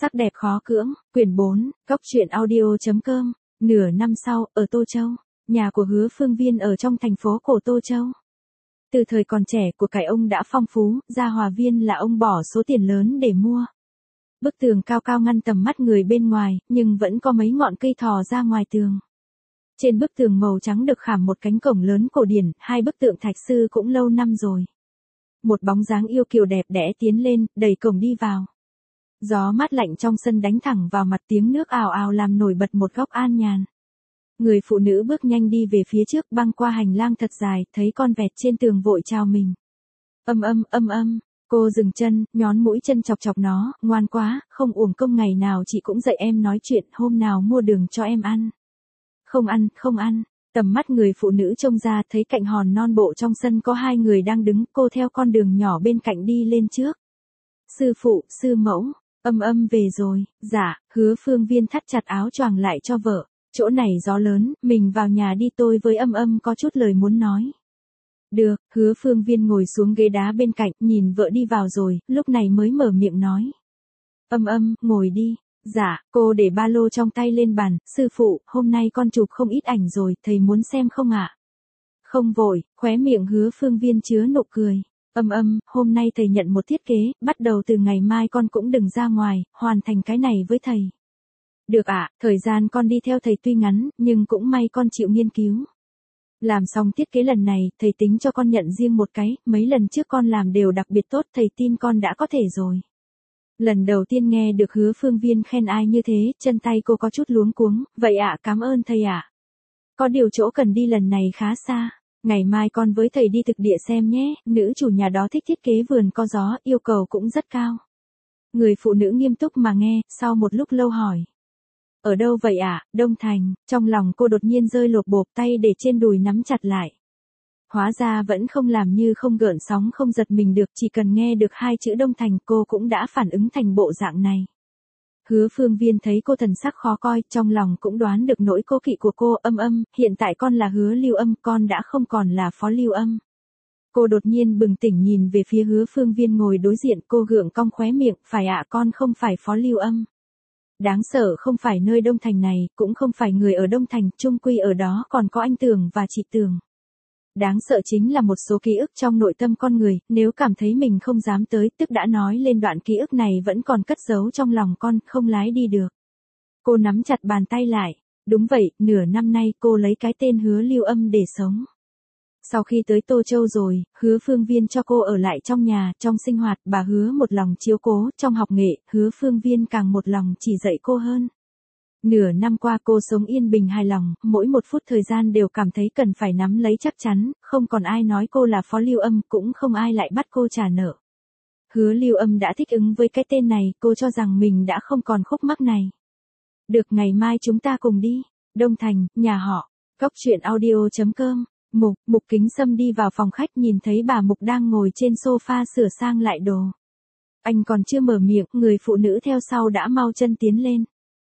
Sắc đẹp khó cưỡng, quyển 4, Cóc truyện audio.com, nửa năm sau, ở Tô Châu, nhà của Hứa Phương Viên ở trong thành phố cổ Tô Châu. Từ thời còn trẻ của cải ông đã phong phú, gia hòa viên là ông bỏ số tiền lớn để mua. Bức tường cao cao ngăn tầm mắt người bên ngoài, nhưng vẫn có mấy ngọn cây thò ra ngoài tường. Trên bức tường màu trắng được khảm một cánh cổng lớn cổ điển, hai bức tượng thạch sư cũng lâu năm rồi. Một bóng dáng yêu kiều đẹp đẽ tiến lên, đẩy cổng đi vào. Gió mát lạnh trong sân đánh thẳng vào mặt, tiếng nước ào ào làm nổi bật một góc an nhàn. Người phụ nữ bước nhanh đi về phía trước, băng qua hành lang thật dài, thấy con vẹt trên tường vội chào mình. Cô dừng chân, nhón mũi chân chọc chọc nó, ngoan quá, không uổng công ngày nào chị cũng dạy em nói chuyện, hôm nào mua đường cho em ăn. Không ăn. Tầm mắt người phụ nữ trông ra thấy cạnh hòn non bộ trong sân có hai người đang đứng, cô theo con đường nhỏ bên cạnh đi lên trước. Sư phụ, sư mẫu, về rồi, dạ, Hứa Phương Viên thắt chặt áo choàng lại cho vợ, chỗ này gió lớn, mình vào nhà đi, tôi với có chút lời muốn nói. Được, Hứa Phương Viên ngồi xuống ghế đá bên cạnh, nhìn vợ đi vào rồi, lúc này mới mở miệng nói. Ngồi đi. Dạ, cô để ba lô trong tay lên bàn, sư phụ, hôm nay con chụp không ít ảnh rồi, thầy muốn xem không ạ? Không vội, khóe miệng Hứa Phương Viên chứa nụ cười. Hôm nay thầy nhận một thiết kế, bắt đầu từ ngày mai con cũng đừng ra ngoài, hoàn thành cái này với thầy. Được ạ, thời gian con đi theo thầy tuy ngắn, nhưng cũng may con chịu nghiên cứu. Làm xong thiết kế lần này, thầy tính cho con nhận riêng một cái, mấy lần trước con làm đều đặc biệt tốt, thầy tin con đã có thể rồi. Lần đầu tiên nghe được Hứa Phương Viên khen ai như thế, chân tay cô có chút luống cuống, vậy ạ, cảm ơn thầy ạ. Có điều chỗ cần đi lần này khá xa, ngày mai con với thầy đi thực địa xem nhé, nữ chủ nhà đó thích thiết kế vườn có gió, yêu cầu cũng rất cao. Người phụ nữ nghiêm túc mà nghe, sau một lúc lâu hỏi. Ở đâu vậy ạ? Đông Thành, trong lòng cô đột nhiên rơi lột bột, tay để trên đùi nắm chặt lại. Hóa ra vẫn không làm như không gợn sóng không giật mình được, chỉ cần nghe được hai chữ Đông Thành cô cũng đã phản ứng thành bộ dạng này. Hứa Phương Viên thấy cô thần sắc khó coi, trong lòng cũng đoán được nỗi cố kỵ của cô. Hiện tại con là Hứa Lưu Âm, con đã không còn là Phó Lưu Âm. Cô đột nhiên bừng tỉnh nhìn về phía Hứa Phương Viên ngồi đối diện, cô gượng cong khóe miệng, phải ạ, con không phải Phó Lưu Âm. Đáng sợ không phải nơi Đông Thành này, cũng không phải người ở Đông Thành, chung quy ở đó còn có anh Tường và chị Tường. Đáng sợ chính là một số ký ức trong nội tâm con người, nếu cảm thấy mình không dám tới, tức đã nói lên đoạn ký ức này vẫn còn cất giấu trong lòng con, không lái đi được. Cô nắm chặt bàn tay lại, đúng vậy, nửa năm nay cô lấy cái tên Hứa Lưu Âm để sống. Sau khi tới Tô Châu rồi, Hứa Phương Viên cho cô ở lại trong nhà, trong sinh hoạt, bà Hứa một lòng chiếu cố, trong học nghệ, Hứa Phương Viên càng một lòng chỉ dạy cô hơn. Nửa năm qua cô sống yên bình hài lòng, mỗi một phút thời gian đều cảm thấy cần phải nắm lấy chắc chắn, không còn ai nói cô là Phó Lưu Âm, cũng không ai lại bắt cô trả nợ. Hứa Lưu Âm đã thích ứng với cái tên này, cô cho rằng mình đã không còn khúc mắc này. Được, ngày mai chúng ta cùng đi. Đông Thành, nhà họ. Cóc truyện audio.com. Mục Kính Sâm đi vào phòng khách, nhìn thấy bà Mục đang ngồi trên sofa sửa sang lại đồ. Anh còn chưa mở miệng, người phụ nữ theo sau đã mau chân tiến lên.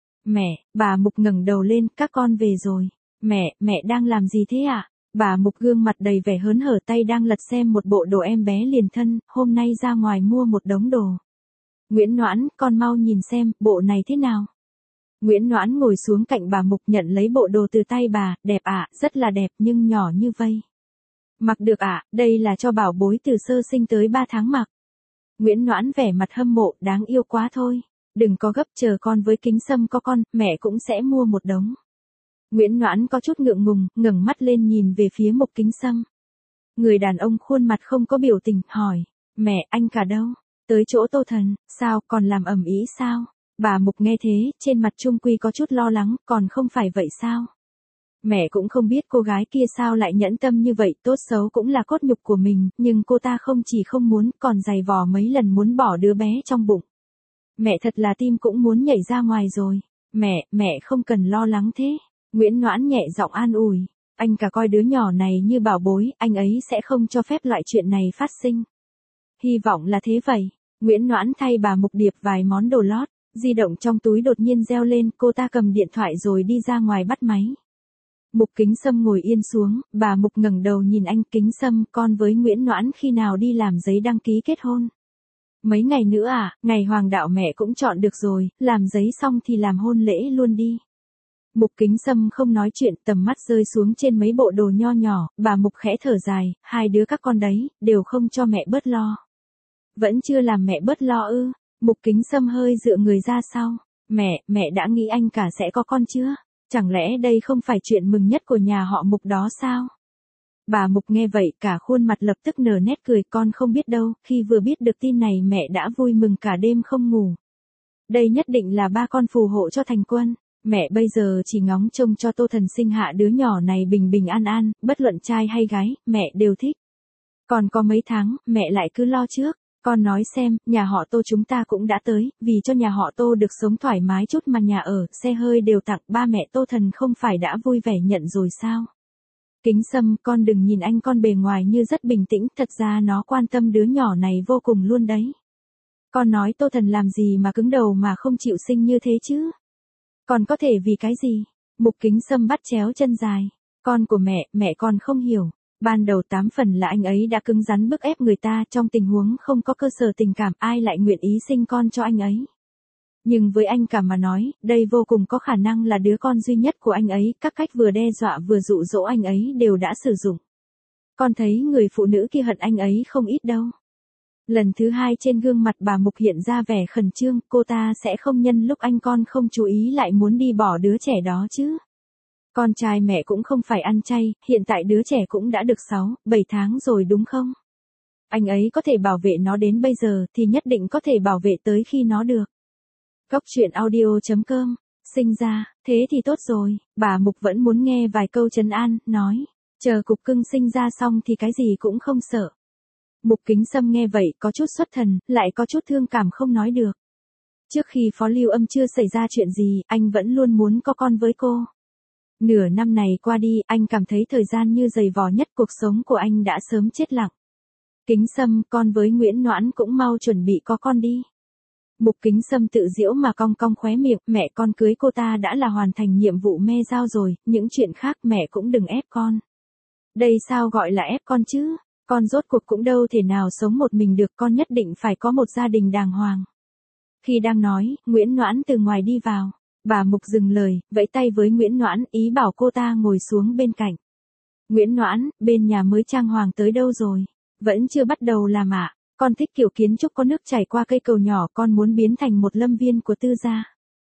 Mẹ, bà Mục ngẩng đầu lên, các con về rồi. Mẹ đang làm gì thế ạ? Bà Mục gương mặt đầy vẻ hớn hở, tay đang lật xem một bộ đồ em bé liền thân, hôm nay ra ngoài mua một đống đồ. Nguyễn Noãn, con mau nhìn xem, bộ này thế nào? Nguyễn Noãn ngồi xuống cạnh bà Mục nhận lấy bộ đồ từ tay bà, đẹp ạ, rất là đẹp nhưng nhỏ như vây. Mặc được ạ, đây là cho bảo bối từ sơ sinh tới 3 tháng mặc. Nguyễn Noãn vẻ mặt hâm mộ, đáng yêu quá thôi. Đừng có gấp, chờ con với Kính Sâm có con, mẹ cũng sẽ mua một đống. Nguyễn Noãn có chút ngượng ngùng, ngẩng mắt lên nhìn về phía Mục Kính Sâm. Người đàn ông khuôn mặt không có biểu tình, hỏi, mẹ, anh cả đâu? Tới chỗ Tô Thần, sao, còn làm ầm ĩ sao? Bà Mục nghe thế, trên mặt trung quy có chút lo lắng, còn không phải vậy sao? Mẹ cũng không biết cô gái kia sao lại nhẫn tâm như vậy, tốt xấu cũng là cốt nhục của mình, nhưng cô ta không chỉ không muốn, còn giày vò mấy lần muốn bỏ đứa bé trong bụng. Mẹ thật là tim cũng muốn nhảy ra ngoài rồi. Mẹ không cần lo lắng thế. Nguyễn Noãn nhẹ giọng an ủi. Anh cả coi đứa nhỏ này như bảo bối, anh ấy sẽ không cho phép loại chuyện này phát sinh. Hy vọng là thế vậy. Nguyễn Noãn thay bà Mục điệp vài món đồ lót. Di động trong túi đột nhiên reo lên, cô ta cầm điện thoại rồi đi ra ngoài bắt máy. Mục Kính Sâm ngồi yên xuống, bà Mục ngẩng đầu nhìn anh. Kính Sâm, con với Nguyễn Noãn khi nào đi làm giấy đăng ký kết hôn? Mấy ngày nữa à, ngày hoàng đạo mẹ cũng chọn được rồi, làm giấy xong thì làm hôn lễ luôn đi. Mục Kính Sâm không nói chuyện, tầm mắt rơi xuống trên mấy bộ đồ nho nhỏ, bà Mục khẽ thở dài, hai đứa các con đấy, đều không cho mẹ bớt lo. Vẫn chưa làm mẹ bớt lo ư? Mục Kính Sâm hơi dựa người ra sau. Mẹ đã nghĩ anh cả sẽ có con chưa? Chẳng lẽ đây không phải chuyện mừng nhất của nhà họ Mục đó sao? Bà Mục nghe vậy cả khuôn mặt lập tức nở nét cười, con không biết đâu, khi vừa biết được tin này mẹ đã vui mừng cả đêm không ngủ. Đây nhất định là ba con phù hộ cho thành quân. Mẹ bây giờ chỉ ngóng trông cho Tô Thần sinh hạ đứa nhỏ này bình bình an an, bất luận trai hay gái, mẹ đều thích. Còn có mấy tháng, mẹ lại cứ lo trước. Con nói xem, nhà họ Tô chúng ta cũng đã tới, vì cho nhà họ Tô được sống thoải mái chút mà nhà ở, xe hơi đều tặng, ba mẹ Tô Thần không phải đã vui vẻ nhận rồi sao? Kính Sâm, con đừng nhìn anh con bề ngoài như rất bình tĩnh, thật ra nó quan tâm đứa nhỏ này vô cùng luôn đấy. Con nói Tô Thần làm gì mà cứng đầu mà không chịu sinh như thế chứ? Còn có thể vì cái gì? Mục Kính Sâm bắt chéo chân dài. Con của mẹ con không hiểu. Ban đầu 8 phần là anh ấy đã cứng rắn bức ép người ta, trong tình huống không có cơ sở tình cảm, ai lại nguyện ý sinh con cho anh ấy. Nhưng với anh cả mà nói, đây vô cùng có khả năng là đứa con duy nhất của anh ấy, các cách vừa đe dọa vừa dụ dỗ anh ấy đều đã sử dụng. Con thấy người phụ nữ kia hận anh ấy không ít đâu. Lần thứ hai trên gương mặt bà Mục hiện ra vẻ khẩn trương, cô ta sẽ không nhân lúc anh con không chú ý lại muốn đi bỏ đứa trẻ đó chứ. Con trai mẹ cũng không phải ăn chay, hiện tại đứa trẻ cũng đã được 6, 7 tháng rồi đúng không? Anh ấy có thể bảo vệ nó đến bây giờ thì nhất định có thể bảo vệ tới khi nó được. Góc truyện audio.com, sinh ra, thế thì tốt rồi, bà Mục vẫn muốn nghe vài câu trấn an, nói, chờ cục cưng sinh ra xong thì cái gì cũng không sợ. Mục Kính Sâm nghe vậy có chút xuất thần, lại có chút thương cảm không nói được. Trước khi Phó Lưu Âm chưa xảy ra chuyện gì, anh vẫn luôn muốn có con với cô. Nửa năm này qua đi, anh cảm thấy thời gian như dày vò nhất, cuộc sống của anh đã sớm chết lặng. Kính Sâm, con với Nguyễn Noãn cũng mau chuẩn bị có con đi. Mục Kính Sâm tự giễu mà cong cong khóe miệng, mẹ con cưới cô ta đã là hoàn thành nhiệm vụ me giao rồi, những chuyện khác mẹ cũng đừng ép con. Đây sao gọi là ép con chứ? Con rốt cuộc cũng đâu thể nào sống một mình được, con nhất định phải có một gia đình đàng hoàng. Khi đang nói, Nguyễn Noãn từ ngoài đi vào. Bà Mục dừng lời, vẫy tay với Nguyễn Noãn, ý bảo cô ta ngồi xuống bên cạnh. Nguyễn Noãn, bên nhà mới trang hoàng tới đâu rồi? Vẫn chưa bắt đầu làm ạ. Con thích kiểu kiến trúc có nước chảy qua cây cầu nhỏ, con muốn biến thành một lâm viên của tư gia.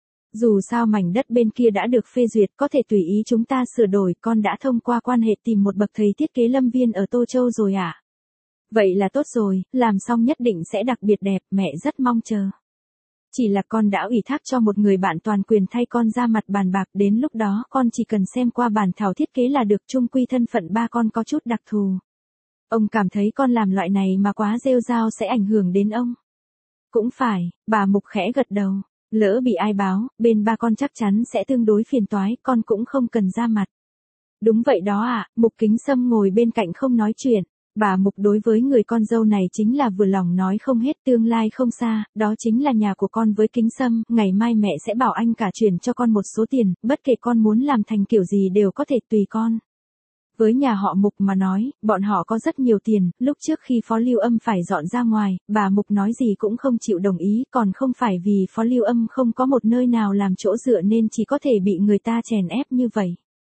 Dù sao mảnh đất bên kia đã được phê duyệt, có thể tùy ý chúng ta sửa đổi, con đã thông qua quan hệ tìm một bậc thầy thiết kế lâm viên ở Tô Châu rồi ạ. Vậy là tốt rồi, làm xong nhất định sẽ đặc biệt đẹp, mẹ rất mong chờ. Chỉ là con đã ủy thác cho một người bạn toàn quyền thay con ra mặt bàn bạc, đến lúc đó con chỉ cần xem qua bản thảo thiết kế là được, chung quy thân phận ba con có chút đặc thù. Ông cảm thấy con làm loại này mà quá rêu rao sẽ ảnh hưởng đến ông. Cũng phải, bà Mục khẽ gật đầu. Lỡ bị ai báo, bên ba con chắc chắn sẽ tương đối phiền toái, con cũng không cần ra mặt. Đúng vậy đó ạ, Mục Kính Sâm ngồi bên cạnh không nói chuyện. Bà Mục đối với người con dâu này chính là vừa lòng nói không hết, tương lai không xa, đó chính là nhà của con với Kính Sâm, ngày mai mẹ sẽ bảo anh cả chuyển cho con một số tiền, bất kể con muốn làm thành kiểu gì đều có thể tùy con. Với nhà họ Mục mà nói, bọn họ có rất nhiều tiền, lúc trước khi Phó Lưu Âm phải dọn ra ngoài, bà Mục nói gì cũng không chịu đồng ý, còn không phải vì Phó Lưu Âm không có một nơi nào làm chỗ dựa nên chỉ có thể bị người ta chèn ép như vậy.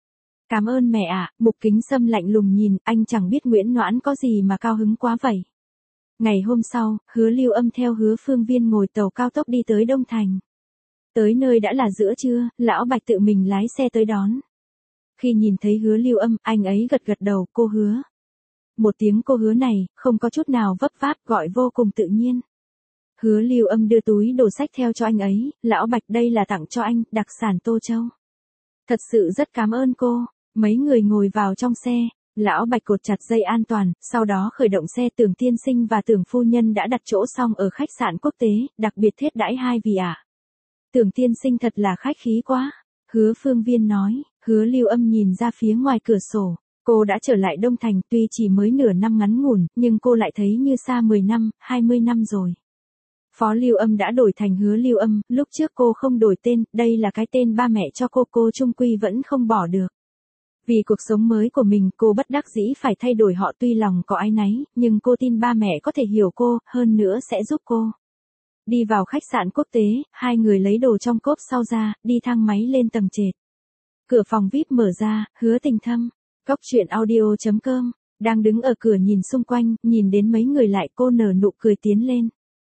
Cảm ơn mẹ ạ, Mục Kính Sâm lạnh lùng nhìn, anh chẳng biết Nguyễn Noãn có gì mà cao hứng quá vậy. Ngày hôm sau, Hứa Lưu Âm theo Hứa Phương Viên ngồi tàu cao tốc đi tới Đông Thành. Tới nơi đã là giữa trưa, Lão Bạch tự mình lái xe tới đón. Khi nhìn thấy Hứa Lưu Âm, anh ấy gật gật đầu, cô Hứa. Một tiếng cô Hứa này, không có chút nào vấp váp, gọi vô cùng tự nhiên. Hứa Lưu Âm đưa túi đồ sách theo cho anh ấy, Lão Bạch đây là tặng cho anh, đặc sản Tô Châu. Thật sự rất cảm ơn cô. Mấy người ngồi vào trong xe, Lão Bạch cột chặt dây an toàn, sau đó khởi động xe. Tưởng tiên sinh và Tưởng phu nhân đã đặt chỗ xong ở khách sạn quốc tế, đặc biệt thiết đãi hai vị ạ. Tưởng tiên sinh thật là khách khí quá. Hứa Phương Viên nói. Hứa Lưu Âm nhìn ra phía ngoài cửa sổ. Cô đã trở lại Đông Thành, tuy chỉ mới nửa năm ngắn ngủn, nhưng cô lại thấy như xa 10 năm, 20 năm rồi. Phó Lưu Âm đã đổi thành Hứa Lưu Âm, lúc trước cô không đổi tên, đây là cái tên ba mẹ cho cô chung quy vẫn không bỏ được. Vì cuộc sống mới của mình cô bất đắc dĩ phải thay đổi họ, tuy lòng có áy náy, nhưng cô tin ba mẹ có thể hiểu cô, hơn nữa sẽ giúp cô. Đi vào khách sạn quốc tế, hai người lấy đồ trong cốp sau ra, đi thang máy lên tầng trệt. Cửa phòng VIP mở ra, Hứa Tình Thâm, Cóc Truyện Audio.com, đang đứng ở cửa nhìn xung quanh, nhìn đến mấy người lại cô nở nụ cười tiến lên.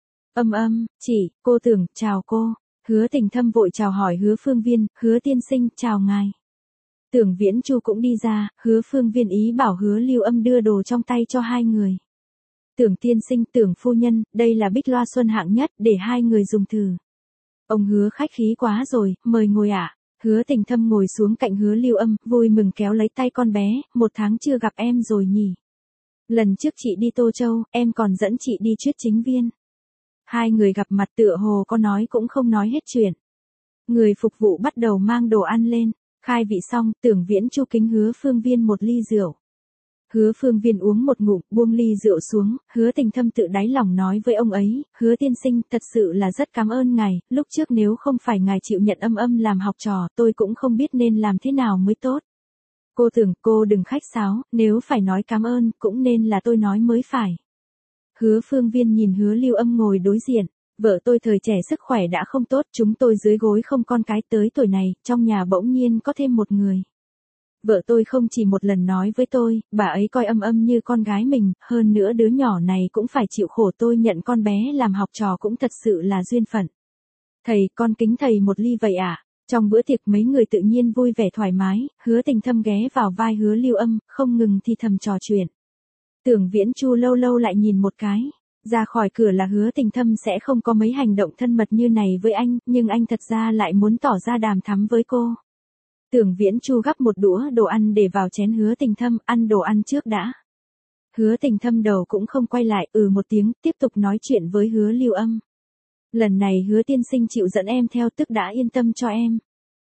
Chị, cô Tưởng, chào cô. Hứa Tình Thâm vội chào hỏi Hứa Phương Viên, Hứa tiên sinh, chào ngài. Tưởng Viễn Chu cũng đi ra, Hứa Phương Viên ý bảo Hứa Lưu Âm đưa đồ trong tay cho hai người. Tưởng tiên sinh, Tưởng phu nhân, đây là bích loa xuân hạng nhất, để hai người dùng thử. Ông Hứa khách khí quá rồi, mời ngồi ạ. Hứa Tình Thâm ngồi xuống cạnh Hứa Lưu Âm, vui mừng kéo lấy tay con bé, 1 tháng chưa gặp em rồi nhỉ. Lần trước chị đi Tô Châu, em còn dẫn chị đi Chuyết Chính Viên. Hai người gặp mặt tựa hồ có nói cũng không nói hết chuyện. Người phục vụ bắt đầu mang đồ ăn lên, khai vị xong, Tưởng Viễn Chu kính Hứa Phương Viên một ly rượu. Hứa Phương Viên uống một ngụm, buông ly rượu xuống, Hứa Tình Thâm tự đáy lòng nói với ông ấy, Hứa tiên sinh, thật sự là rất cảm ơn ngài, lúc trước nếu không phải ngài chịu nhận làm học trò, tôi cũng không biết nên làm thế nào mới tốt. Cô Tưởng, cô đừng khách sáo, nếu phải nói cảm ơn, cũng nên là tôi nói mới phải. Hứa Phương Viên nhìn Hứa Lưu Âm ngồi đối diện, vợ tôi thời trẻ sức khỏe đã không tốt, chúng tôi dưới gối không con cái, tới tuổi này, trong nhà bỗng nhiên có thêm một người. Vợ tôi không chỉ một lần nói với tôi, bà ấy coi Âm như con gái mình, hơn nữa đứa nhỏ này cũng phải chịu khổ, tôi nhận con bé làm học trò cũng thật sự là duyên phận. Thầy, con kính thầy một ly vậy ạ. Trong bữa tiệc mấy người tự nhiên vui vẻ thoải mái, Hứa Tình Thâm ghé vào vai Hứa Lưu Âm, không ngừng thì thầm trò chuyện. Tưởng Viễn Chu lâu lâu lại nhìn một cái, ra khỏi cửa là Hứa Tình Thâm sẽ không có mấy hành động thân mật như này với anh, nhưng anh thật ra lại muốn tỏ ra đàm thắm với cô. Tưởng Viễn Chu gắp một đũa đồ ăn để vào chén Hứa Tình Thâm, ăn đồ ăn trước đã. Hứa Tình Thâm đầu cũng không quay lại, một tiếng, tiếp tục nói chuyện với Hứa Lưu Âm. Lần này Hứa tiên sinh chịu dẫn em theo, tức đã yên tâm cho em.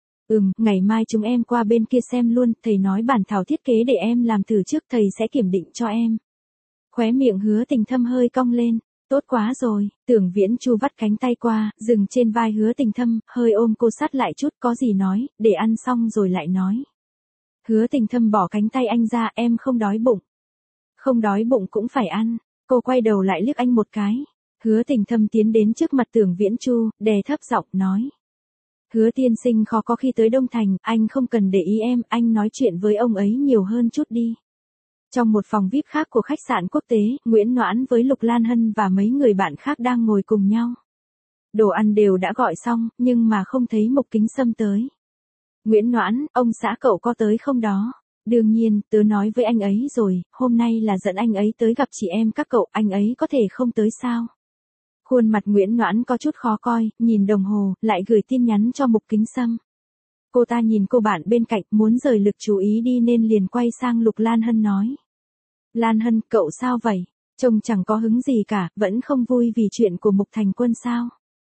Ngày mai chúng em qua bên kia xem luôn, thầy nói bản thảo thiết kế để em làm thử trước, thầy sẽ kiểm định cho em. Khóe miệng Hứa Tình Thâm hơi cong lên, tốt quá rồi. Tưởng Viễn Chu vắt cánh tay qua, dừng trên vai Hứa Tình Thâm, hơi ôm cô sát lại chút, có gì nói, để ăn xong rồi lại nói. Hứa Tình Thâm bỏ cánh tay anh ra, em không đói bụng. Không đói bụng cũng phải ăn. Cô quay đầu lại liếc anh một cái. Hứa Tình Thâm tiến đến trước mặt Tưởng Viễn Chu, đè thấp giọng nói. Hứa tiên sinh khó có khi tới Đông Thành, anh không cần để ý em, anh nói chuyện với ông ấy nhiều hơn chút đi. Trong một phòng VIP khác của khách sạn quốc tế, Nguyễn Noãn với Lục Lan Hân và mấy người bạn khác đang ngồi cùng nhau. Đồ ăn đều đã gọi xong, nhưng mà không thấy Mục Kính Sâm tới. Nguyễn Noãn, ông xã cậu có tới không đó? Đương nhiên, tớ nói với anh ấy rồi, hôm nay là dẫn anh ấy tới gặp chị em các cậu, anh ấy có thể không tới sao? Khuôn mặt Nguyễn Noãn có chút khó coi, nhìn đồng hồ, lại gửi tin nhắn cho Mục Kính Sâm. Cô ta nhìn cô bạn bên cạnh, muốn rời lực chú ý đi nên liền quay sang Lục Lan Hân nói. Lan Hân, cậu sao vậy? Trông chẳng có hứng gì cả, vẫn không vui vì chuyện của Mục Thành Quân sao?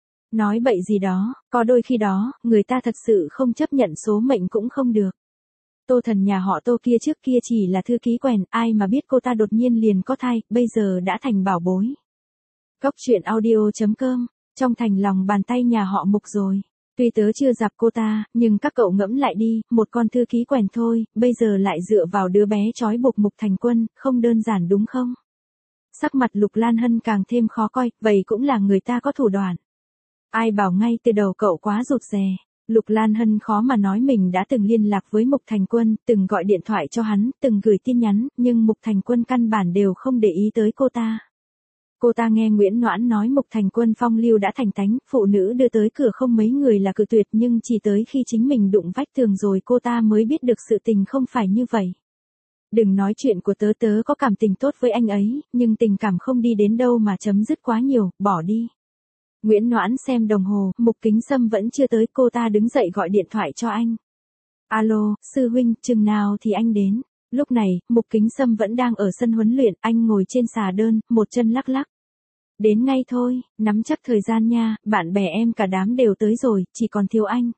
Nói bậy gì đó, có đôi khi đó, người ta thật sự không chấp nhận số mệnh cũng không được. Tô Thần nhà họ Tô kia trước kia chỉ là thư ký quèn, ai mà biết cô ta đột nhiên liền có thai, bây giờ đã thành bảo bối. Cóc Truyện Audio.com, trong thành lòng bàn tay nhà họ Mục rồi. Tuy tớ chưa gặp cô ta, nhưng các cậu ngẫm lại đi, một con thư ký quèn thôi, bây giờ lại dựa vào đứa bé trói buộc Mục Thành Quân, không đơn giản đúng không? Sắc mặt Lục Lan Hân càng thêm khó coi, vậy cũng là người ta có thủ đoạn. Ai bảo ngay từ đầu cậu quá rụt rè. Lục Lan Hân khó mà nói mình đã từng liên lạc với Mục Thành Quân, từng gọi điện thoại cho hắn, từng gửi tin nhắn, nhưng Mục Thành Quân căn bản đều không để ý tới cô ta. Cô ta nghe Nguyễn Noãn nói Mục Thành Quân phong lưu đã thành tánh, phụ nữ đưa tới cửa không mấy người là cự tuyệt, nhưng chỉ tới khi chính mình đụng vách tường rồi cô ta mới biết được sự tình không phải như vậy. Đừng nói chuyện của tớ có cảm tình tốt với anh ấy, nhưng tình cảm không đi đến đâu mà chấm dứt quá nhiều, bỏ đi. Nguyễn Noãn xem đồng hồ, Mục Kính Sâm vẫn chưa tới, cô ta đứng dậy gọi điện thoại cho anh. Alo, sư huynh, chừng nào thì anh đến? Lúc này, Mục Kính Sâm vẫn đang ở sân huấn luyện, anh ngồi trên xà đơn, một chân lắc lắc. Đến ngay thôi, nắm chắc thời gian nha, bạn bè em cả đám đều tới rồi, chỉ còn thiếu anh.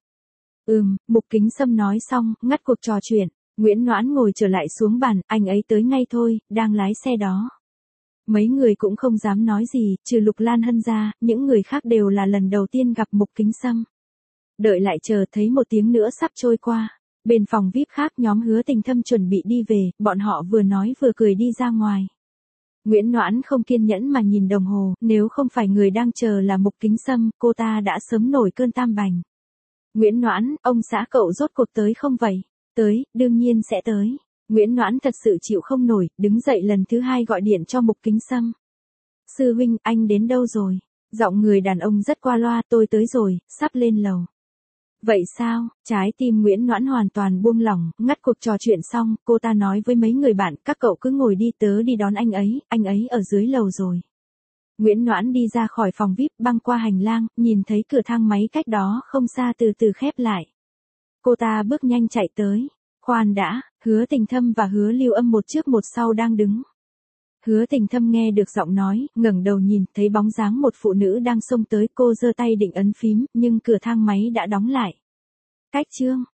Mục Kính Sâm nói xong, ngắt cuộc trò chuyện. Nguyễn Noãn ngồi trở lại xuống bàn, anh ấy tới ngay thôi, đang lái xe đó. Mấy người cũng không dám nói gì, trừ Lục Lan Hân ra, những người khác đều là lần đầu tiên gặp Mục Kính Sâm. Đợi lại chờ thấy một tiếng nữa sắp trôi qua. Bên phòng VIP khác nhóm Hứa Tình Thâm chuẩn bị đi về, bọn họ vừa nói vừa cười đi ra ngoài. Nguyễn Noãn không kiên nhẫn mà nhìn đồng hồ, nếu không phải người đang chờ là Mục Kính Sâm, cô ta đã sớm nổi cơn tam bành. Nguyễn Noãn, ông xã cậu rốt cuộc tới không vậy? Tới, đương nhiên sẽ tới. Nguyễn Noãn thật sự chịu không nổi, đứng dậy lần thứ hai gọi điện cho Mục Kính Sâm. Sư huynh, anh đến đâu rồi? Giọng người đàn ông rất qua loa, tôi tới rồi, sắp lên lầu. Vậy sao? Trái tim Nguyễn Noãn hoàn toàn buông lỏng, ngắt cuộc trò chuyện xong, cô ta nói với mấy người bạn, các cậu cứ ngồi đi, tớ đi đón anh ấy ở dưới lầu rồi. Nguyễn Noãn đi ra khỏi phòng VIP, băng qua hành lang, nhìn thấy cửa thang máy cách đó không xa từ từ khép lại. Cô ta bước nhanh chạy tới. Khoan đã, Hứa Tình Thâm và Hứa Lưu Âm một trước một sau đang đứng. Hứa Tình Thâm nghe được giọng nói, ngẩng đầu nhìn, thấy bóng dáng một phụ nữ đang xông tới, cô giơ tay định ấn phím, nhưng cửa thang máy đã đóng lại. Cách chương